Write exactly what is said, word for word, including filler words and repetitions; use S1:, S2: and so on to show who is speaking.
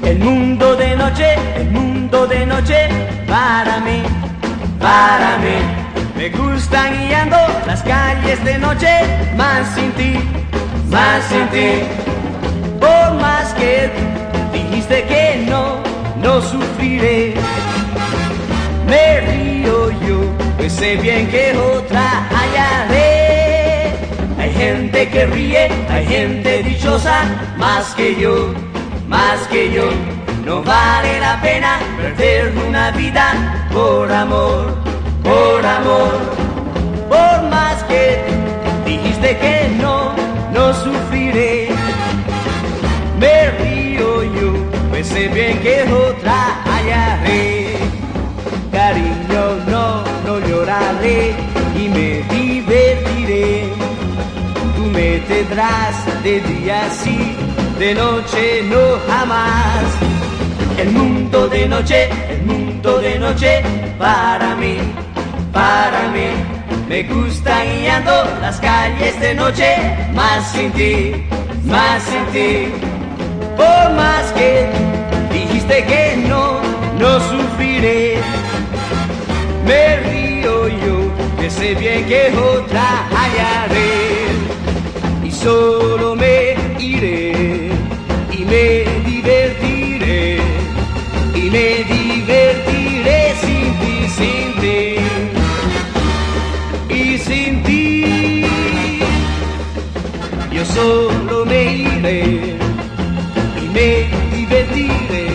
S1: El mundo de noche, el mundo de noche, para mí, para mí. Me gusta guiando las calles de noche, más sin ti, más sin ti. Por más que dijiste que no, no sufriré. Me río yo, pues sé bien que otra hallaré. Hay gente que ríe, hay gente dichosa, más que yo, más que yo. No vale la pena perder una vida por amor, por amor. Por más que dijiste que no, no sufriré. Me río yo, pues sé bien que otra hallaré. Cariño, no, no lloraré y me divertiré. Tú me tendrás de día sí, de noche no jamás. El mundo de noche, el mundo de noche, para mí, para mí. Me gusta guiando las calles de noche, más sin ti, más sin ti. Por más que dijiste que no, no sufriré. Me río yo, que sé bien que otra hallaré. Y solo me iré, y me divertiré, y me divertiré sin ti, sin ti, y sin ti. Yo solo me iré, y me divertiré,